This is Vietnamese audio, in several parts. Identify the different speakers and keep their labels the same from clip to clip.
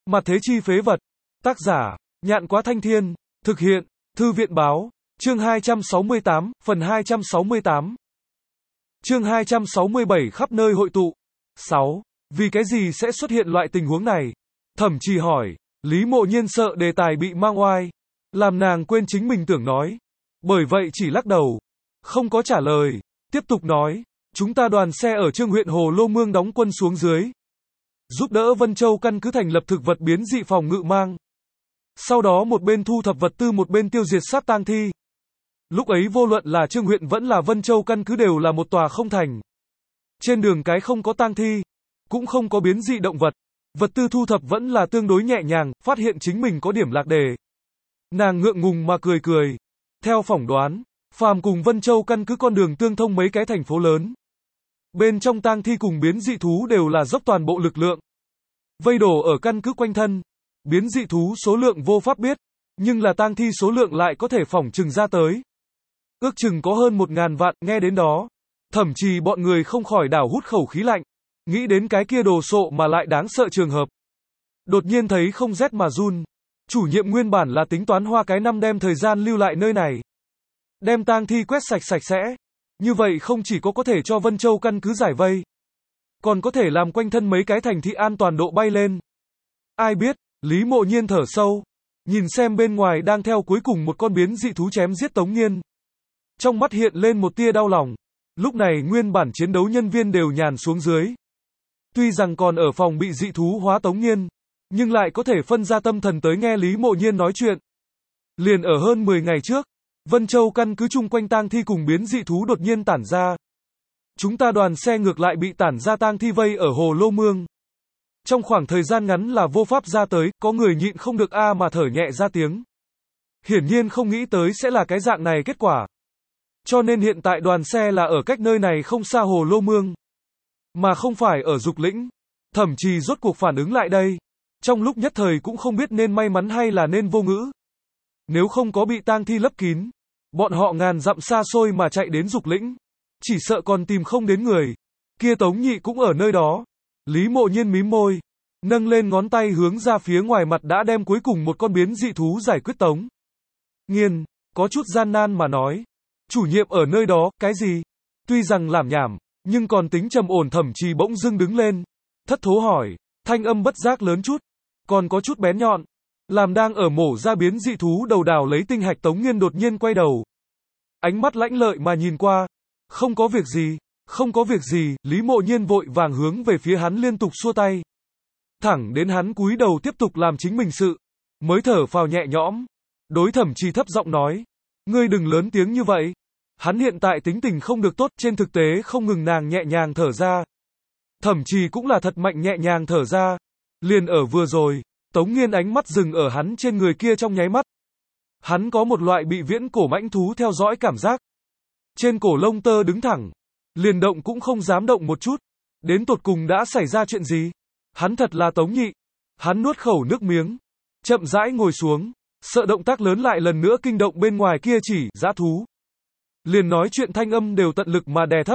Speaker 1: Mặt thế chi phế vật. Tác giả, Nhạn Quá Thanh Thiên. Thực hiện, Thư viện báo. Chương 268, phần 268. Chương 267 khắp nơi hội tụ. 6. Vì cái gì sẽ xuất hiện loại tình huống này? Thẩm Trì hỏi. Lý Mộ Nhiên sợ đề tài bị mang oai, làm nàng quên chính mình tưởng nói. Bởi vậy chỉ lắc đầu, không có trả lời. Tiếp tục nói, chúng ta đoàn xe ở Trương huyện Hồ Lô Mương đóng quân xuống dưới, giúp đỡ Vân Châu căn cứ thành lập thực vật biến dị phòng ngự mang. Sau đó một bên thu thập vật tư một bên tiêu diệt sát tang thi. Lúc ấy vô luận là Trương huyện vẫn là Vân Châu căn cứ đều là một tòa không thành. Trên đường cái không có tang thi, cũng không có biến dị động vật. Vật tư thu thập vẫn là tương đối nhẹ nhàng, phát hiện chính mình có điểm lạc đề. Nàng ngượng ngùng mà cười cười. Theo phỏng đoán, phàm cùng Vân Châu căn cứ con đường tương thông mấy cái thành phố lớn. Bên trong tang thi cùng biến dị thú đều là dốc toàn bộ lực lượng. Vây đổ ở căn cứ quanh thân. Biến dị thú số lượng vô pháp biết, nhưng là tang thi số lượng lại có thể phỏng chừng ra tới. Ước chừng có hơn 1.000 vạn, nghe đến đó. Thậm chí bọn người không khỏi đảo hút khẩu khí lạnh. Nghĩ đến cái kia đồ sộ mà lại đáng sợ trường hợp. Đột nhiên thấy không rét mà run. Chủ nhiệm nguyên bản là tính toán hoa cái năm đem thời gian lưu lại nơi này. Đem tang thi quét sạch sạch sẽ. Như vậy không chỉ có thể cho Vân Châu căn cứ giải vây, còn có thể làm quanh thân mấy cái thành thị an toàn độ bay lên. Ai biết, Lý Mộ Nhiên thở sâu. Nhìn xem bên ngoài đang theo cuối cùng một con biến dị thú chém giết Tống Nghiên. Trong mắt hiện lên một tia đau lòng. Lúc này nguyên bản chiến đấu nhân viên đều nhàn xuống dưới. Tuy rằng còn ở phòng bị dị thú hóa Tống Nghiên, nhưng lại có thể phân ra tâm thần tới nghe Lý Mộ Nhiên nói chuyện. Liền ở hơn 10 ngày trước, Vân Châu căn cứ chung quanh tang thi cùng biến dị thú đột nhiên tản ra. Chúng ta đoàn xe ngược lại bị tản ra tang thi vây ở Hồ Lô Mương. Trong khoảng thời gian ngắn là vô pháp ra tới, có người nhịn không được mà thở nhẹ ra tiếng. Hiển nhiên không nghĩ tới sẽ là cái dạng này kết quả. Cho nên hiện tại đoàn xe là ở cách nơi này không xa Hồ Lô Mương, mà không phải ở Dục Lĩnh. Thẩm Trì rốt cuộc phản ứng lại đây. Trong lúc nhất thời cũng không biết nên may mắn hay là nên vô ngữ. Nếu không có bị tang thi lấp kín, bọn họ ngàn dặm xa xôi mà chạy đến Dục Lĩnh, chỉ sợ còn tìm không đến người. Kia Tống Nhị cũng ở nơi đó. Lý Mộ Nhiên mím môi, nâng lên ngón tay hướng ra phía ngoài mặt đã đem cuối cùng một con biến dị thú giải quyết Tống Nghiên, có chút gian nan mà nói. Chủ nhiệm ở nơi đó, cái gì? Tuy rằng làm nhảm, nhưng còn tính trầm ổn. Thẩm Trì bỗng dưng đứng lên, thất thố hỏi, thanh âm bất giác lớn chút, còn có chút bén nhọn, làm đang ở mổ ra biến dị thú đầu đào lấy tinh hạch Tống Nghiên đột nhiên quay đầu. Ánh mắt lãnh lợi mà nhìn qua, không có việc gì, không có việc gì. Lý Mộ Nhiên vội vàng hướng về phía hắn liên tục xua tay. Thẳng đến hắn cúi đầu tiếp tục làm chính mình sự, mới thở phào nhẹ nhõm. Đối Thẩm Trì thấp giọng nói, ngươi đừng lớn tiếng như vậy. Hắn hiện tại tính tình không được tốt, trên thực tế không ngừng nàng nhẹ nhàng thở ra. Thẩm Trì cũng là thật mạnh nhẹ nhàng thở ra. Liền ở vừa rồi, Tống Nghiên ánh mắt dừng ở hắn trên người kia trong nháy mắt. Hắn có một loại bị viễn cổ mãnh thú theo dõi cảm giác. Trên cổ lông tơ đứng thẳng, liền động cũng không dám động một chút. Đến tột cùng đã xảy ra chuyện gì? Hắn thật là Tống Nhị. Hắn nuốt khẩu nước miếng, chậm rãi ngồi xuống, sợ động tác lớn lại lần nữa kinh động bên ngoài kia chỉ dã thú. Liền nói chuyện thanh âm đều tận lực mà đè thấp.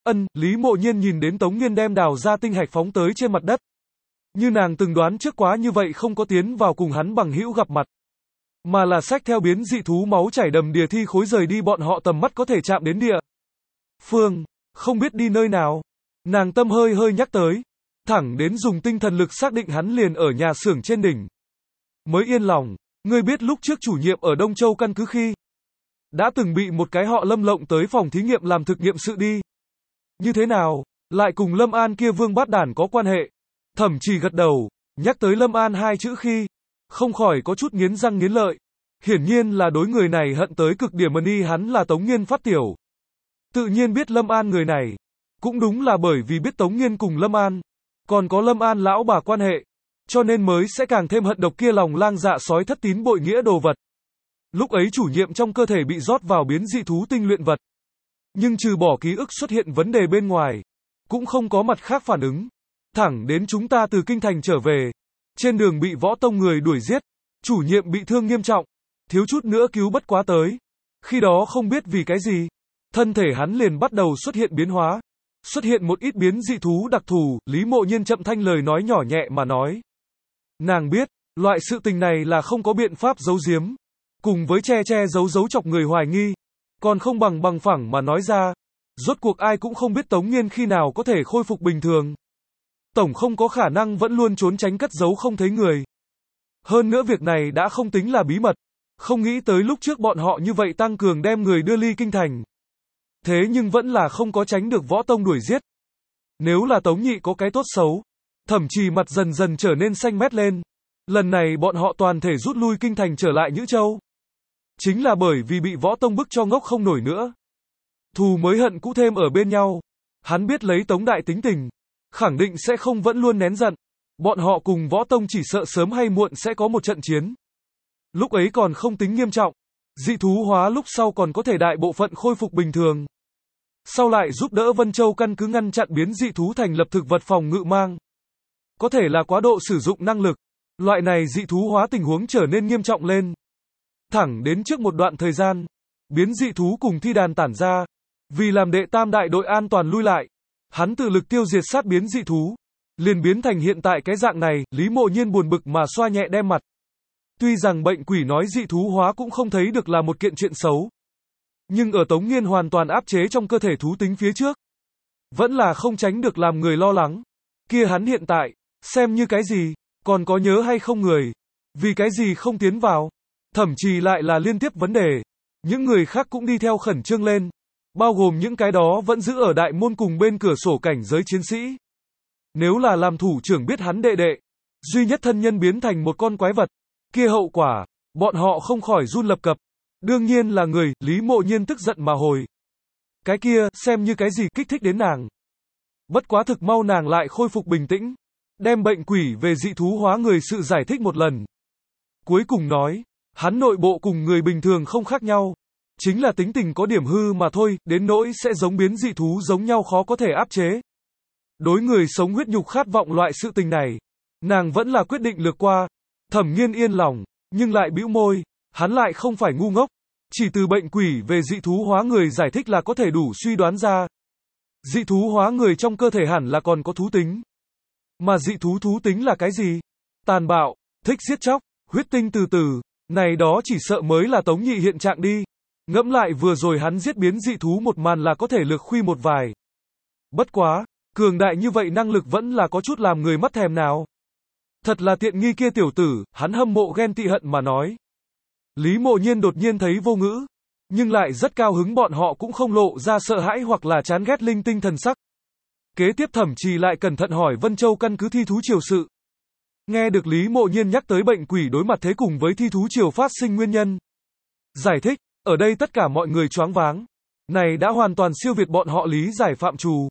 Speaker 1: Lý Mộ Nhiên nhìn đến Tống Nghiên đem đào ra tinh hạch phóng tới trên mặt đất. Như nàng từng đoán trước quá như vậy không có tiến vào cùng hắn bằng hữu gặp mặt, mà là xách theo biến dị thú máu chảy đầm đìa thi khối rời đi bọn họ tầm mắt có thể chạm đến địa phương, không biết đi nơi nào. Nàng tâm hơi hơi nhắc tới, thẳng đến dùng tinh thần lực xác định hắn liền ở nhà xưởng trên đỉnh, mới yên lòng. Ngươi biết lúc trước chủ nhiệm ở Đông Châu căn cứ khi đã từng bị một cái họ Lâm lộng tới phòng thí nghiệm làm thực nghiệm sự đi. Như thế nào, lại cùng Lâm An kia vương bát đản có quan hệ? Thẩm Trì gật đầu, nhắc tới Lâm An hai chữ khi, không khỏi có chút nghiến răng nghiến lợi. Hiển nhiên là đối người này hận tới cực điểm. Hắn là Tống Nghiên phát tiểu, tự nhiên biết Lâm An người này. Cũng đúng là bởi vì biết Tống Nghiên cùng Lâm An, còn có Lâm An lão bà quan hệ, cho nên mới sẽ càng thêm hận độc kia lòng lang dạ sói thất tín bội nghĩa đồ vật. Lúc ấy chủ nhiệm trong cơ thể bị rót vào biến dị thú tinh luyện vật, nhưng trừ bỏ ký ức xuất hiện vấn đề bên ngoài, cũng không có mặt khác phản ứng. Thẳng đến chúng ta từ kinh thành trở về, trên đường bị võ tông người đuổi giết, chủ nhiệm bị thương nghiêm trọng, thiếu chút nữa cứu bất quá tới. Khi đó không biết vì cái gì, thân thể hắn liền bắt đầu xuất hiện biến hóa, xuất hiện một ít biến dị thú đặc thù. Lý Mộ Nhiên chậm thanh lời nói nhỏ nhẹ mà nói. Nàng biết, loại sự tình này là không có biện pháp giấu giếm. Cùng với che che giấu giấu chọc người hoài nghi, còn không bằng phẳng mà nói ra. Rốt cuộc ai cũng không biết Tống Nghiên khi nào có thể khôi phục bình thường. Tổng không có khả năng vẫn luôn trốn tránh cất giấu không thấy người. Hơn nữa việc này đã không tính là bí mật. Không nghĩ tới lúc trước bọn họ như vậy tăng cường đem người đưa ly kinh thành. Thế nhưng vẫn là không có tránh được Võ Tông đuổi giết. Nếu là Tống Nhị có cái tốt xấu, Thẩm Trì mặt dần dần trở nên xanh mét lên. Lần này bọn họ toàn thể rút lui kinh thành trở lại Nhữ Châu. Chính là bởi vì bị Võ Tông bức cho ngốc không nổi nữa. Thù mới hận cũ thêm ở bên nhau. Hắn biết lấy Tống Đại tính tình, khẳng định sẽ không vẫn luôn nén giận. Bọn họ cùng Võ Tông chỉ sợ sớm hay muộn sẽ có một trận chiến. Lúc ấy còn không tính nghiêm trọng. Dị thú hóa lúc sau còn có thể đại bộ phận khôi phục bình thường. Sau lại giúp đỡ Vân Châu căn cứ ngăn chặn biến dị thú thành lập thực vật phòng ngự mang. Có thể là quá độ sử dụng năng lực. Loại này dị thú hóa tình huống trở nên nghiêm trọng lên. Thẳng đến trước một đoạn thời gian, biến dị thú cùng thi đàn tản ra. Vì làm đệ tam đại đội an toàn lui lại, hắn tự lực tiêu diệt sát biến dị thú. Liền biến thành hiện tại cái dạng này, Lý Mộ Nhiên buồn bực mà xoa nhẹ đem mặt. Tuy rằng bệnh quỷ nói dị thú hóa cũng không thấy được là một kiện chuyện xấu. Nhưng ở Tống Nghiên hoàn toàn áp chế trong cơ thể thú tính phía trước, vẫn là không tránh được làm người lo lắng. Kia hắn hiện tại, xem như cái gì, còn có nhớ hay không người, vì cái gì không tiến vào, thậm chí lại là liên tiếp vấn đề. Những người khác cũng đi theo khẩn trương lên, bao gồm những cái đó vẫn giữ ở đại môn cùng bên cửa sổ cảnh giới chiến sĩ. Nếu là làm thủ trưởng biết hắn đệ đệ, duy nhất thân nhân biến thành một con quái vật, kia hậu quả, bọn họ không khỏi run lập cập. Đương nhiên là người, Lý Mộ Nhiên tức giận mà hồi. Cái kia, xem như cái gì kích thích đến nàng. Bất quá thực mau nàng lại khôi phục bình tĩnh, đem bệnh quỷ về dị thú hóa người sự giải thích một lần. Cuối cùng nói, hắn nội bộ cùng người bình thường không khác nhau. Chính là tính tình có điểm hư mà thôi, đến nỗi sẽ giống biến dị thú giống nhau khó có thể áp chế. Đối người sống huyết nhục khát vọng loại sự tình này, nàng vẫn là quyết định lược qua. Thẩm Nghiên yên lòng, nhưng lại bĩu môi, hắn lại không phải ngu ngốc. Chỉ từ bệnh quỷ về dị thú hóa người giải thích là có thể đủ suy đoán ra. Dị thú hóa người trong cơ thể hẳn là còn có thú tính. Mà dị thú thú tính là cái gì? Tàn bạo, thích giết chóc, huyết tinh từ từ, này đó chỉ sợ mới là Tống Nhị hiện trạng đi. Ngẫm lại vừa rồi hắn giết biến dị thú một màn là có thể lược khuy một vài. Bất quá, cường đại như vậy năng lực vẫn là có chút làm người mắt thèm nào. Thật là tiện nghi kia tiểu tử, hắn hâm mộ ghen tị hận mà nói. Lý Mộ Nhiên đột nhiên thấy vô ngữ, nhưng lại rất cao hứng bọn họ cũng không lộ ra sợ hãi hoặc là chán ghét linh tinh thần sắc. Kế tiếp Thẩm Trì lại cẩn thận hỏi Vân Châu căn cứ thi thú triều sự. Nghe được Lý Mộ Nhiên nhắc tới bệnh quỷ đối mặt thế cùng với thi thú triều phát sinh nguyên nhân. Giải thích, ở đây tất cả mọi người choáng váng. Này đã hoàn toàn siêu việt bọn họ lý giải phạm trù.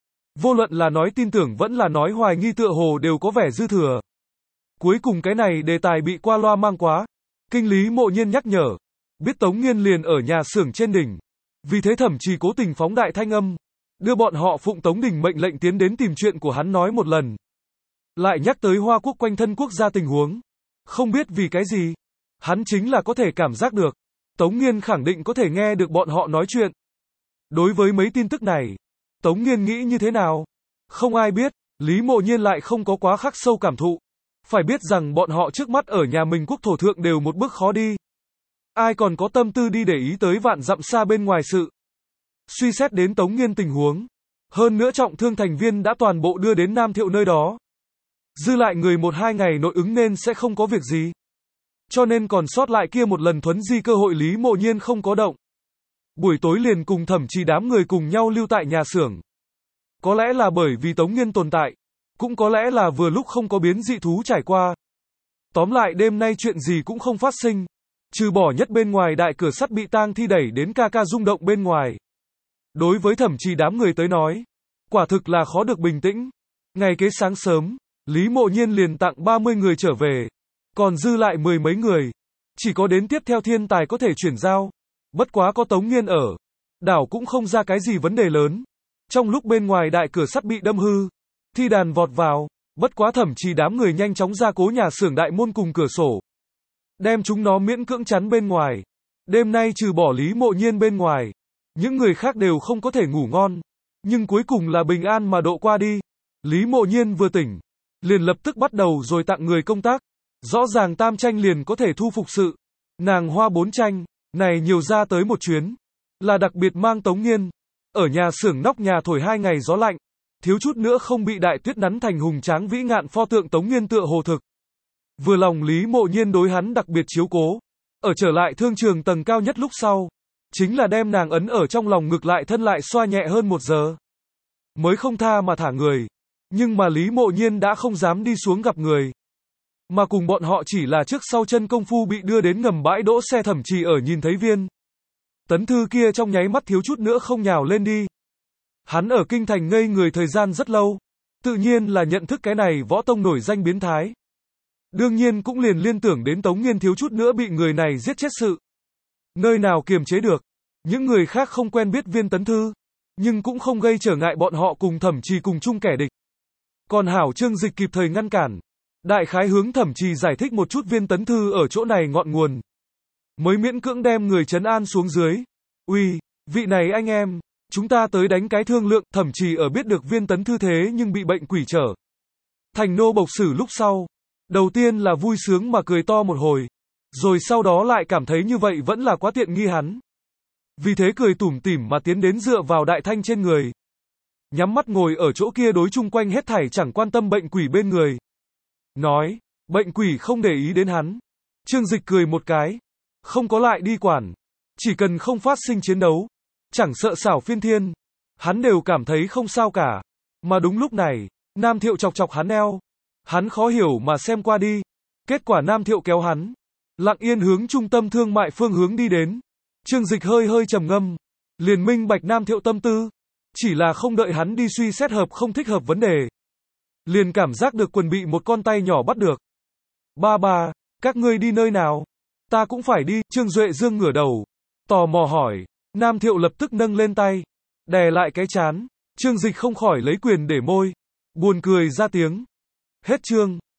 Speaker 1: Vô luận là nói tin tưởng vẫn là nói hoài nghi tựa hồ đều có vẻ dư thừa. Cuối cùng cái này đề tài bị qua loa mang quá. Kinh Lý Mộ Nhiên nhắc nhở. Biết Tống Nghiên liền ở nhà xưởng trên đỉnh. Vì thế Thẩm Trì cố tình phóng đại thanh âm. Đưa bọn họ phụng Tống Đình mệnh lệnh tiến đến tìm chuyện của hắn nói một lần. Lại nhắc tới Hoa Quốc quanh thân quốc gia tình huống. Không biết vì cái gì. Hắn chính là có thể cảm giác được. Tống Nghiên khẳng định có thể nghe được bọn họ nói chuyện. Đối với mấy tin tức này, Tống Nghiên nghĩ như thế nào? Không ai biết, Lý Mộ Nhiên lại không có quá khắc sâu cảm thụ. Phải biết rằng bọn họ trước mắt ở nhà mình quốc thổ thượng đều một bước khó đi. Ai còn có tâm tư đi để ý tới vạn dặm xa bên ngoài sự. Suy xét đến Tống Nghiên tình huống. Hơn nữa trọng thương thành viên đã toàn bộ đưa đến Nam Thiệu nơi đó. Dư lại người 1-2 ngày nội ứng nên sẽ không có việc gì. Cho nên còn sót lại kia một lần thuấn di cơ hội Lý Mộ Nhiên không có động. Buổi tối liền cùng Thẩm Trì đám người cùng nhau lưu tại nhà xưởng. Có lẽ là bởi vì Tống Nghiên tồn tại. Cũng có lẽ là vừa lúc không có biến dị thú trải qua. Tóm lại đêm nay chuyện gì cũng không phát sinh. Trừ bỏ nhất bên ngoài đại cửa sắt bị tang thi đẩy đến ca ca rung động bên ngoài. Đối với Thẩm Trì đám người tới nói, quả thực là khó được bình tĩnh. Ngày kế sáng sớm, Lý Mộ Nhiên liền tặng 30 người trở về. Còn dư lại 10 mấy người. Chỉ có đến tiếp theo thiên tài có thể chuyển giao. Bất quá có Tống Nghiên ở. Đảo cũng không ra cái gì vấn đề lớn. Trong lúc bên ngoài đại cửa sắt bị đâm hư, thi đàn vọt vào. Bất quá Thẩm Trì đám người nhanh chóng ra cố nhà xưởng đại môn cùng cửa sổ. Đem chúng nó miễn cưỡng chắn bên ngoài. Đêm nay trừ bỏ Lý Mộ Nhiên bên ngoài, những người khác đều không có thể ngủ ngon. Nhưng cuối cùng là bình an mà độ qua đi. Lý Mộ Nhiên vừa tỉnh, liền lập tức bắt đầu rồi tặng người công tác. Rõ ràng tam tranh liền có thể thu phục sự. Nàng Hoa bốn tranh, này nhiều ra tới một chuyến. Là đặc biệt mang Tống Nghiên. Ở nhà xưởng nóc nhà thổi 2 ngày gió lạnh. Thiếu chút nữa không bị đại tuyết nắn thành hùng tráng vĩ ngạn pho tượng Tống Nghiên tựa hồ thực. Vừa lòng Lý Mộ Nhiên đối hắn đặc biệt chiếu cố. Ở trở lại thương trường tầng cao nhất lúc sau. Chính là đem nàng ấn ở trong lòng ngực lại thân lại xoa nhẹ hơn 1 giờ. Mới không tha mà thả người. Nhưng mà Lý Mộ Nhiên đã không dám đi xuống gặp người. Mà cùng bọn họ chỉ là trước sau chân công phu bị đưa đến ngầm bãi đỗ xe Thẩm Trì ở nhìn thấy Viên Tấn Thư kia trong nháy mắt thiếu chút nữa không nhào lên đi. Hắn ở kinh thành ngây người thời gian rất lâu. Tự nhiên là nhận thức cái này võ tông nổi danh biến thái. Đương nhiên cũng liền liên tưởng đến Tống Nghiên thiếu chút nữa bị người này giết chết sự. Nơi nào kiềm chế được. Những người khác không quen biết Viên Tấn Thư. Nhưng cũng không gây trở ngại bọn họ cùng Thẩm Trì cùng chung kẻ địch. Còn hảo Trương Dịch kịp thời ngăn cản. Đại khái hướng Thẩm Trì giải thích một chút Viên Tấn Thư ở chỗ này ngọn nguồn. Mới miễn cưỡng đem người trấn an xuống dưới. Uy, vị này anh em, chúng ta tới đánh cái thương lượng. Thẩm Trì ở biết được Viên Tấn Thư thế nhưng bị bệnh quỷ trở thành nô bộc sử lúc sau. Đầu tiên là vui sướng mà cười to một hồi. Rồi sau đó lại cảm thấy như vậy vẫn là quá tiện nghi hắn. Vì thế cười tủm tỉm mà tiến đến dựa vào Đại Thanh trên người. Nhắm mắt ngồi ở chỗ kia đối chung quanh hết thảy chẳng quan tâm bệnh quỷ bên người. Nói, bệnh quỷ không để ý đến hắn. Trương Dịch cười một cái. Không có lại đi quản. Chỉ cần không phát sinh chiến đấu. Chẳng sợ xảo phiên thiên. Hắn đều cảm thấy không sao cả. Mà đúng lúc này, Nam Thiệu chọc chọc hắn eo. Hắn khó hiểu mà xem qua đi. Kết quả Nam Thiệu kéo hắn. Lặng yên hướng trung tâm thương mại phương hướng đi đến. Trương Dịch hơi hơi trầm ngâm. Liền minh bạch Nam Thiệu tâm tư. Chỉ là không đợi hắn đi suy xét hợp không thích hợp vấn đề. Liền cảm giác được quần bị một con tay nhỏ bắt được. Ba, các ngươi đi nơi nào? Ta cũng phải đi. Trương Duệ Dương ngửa đầu. Tò mò hỏi. Nam Thiệu lập tức nâng lên tay. Đè lại cái trán. Trương Dịch không khỏi lấy quyền để môi. Buồn cười ra tiếng. Hết chương.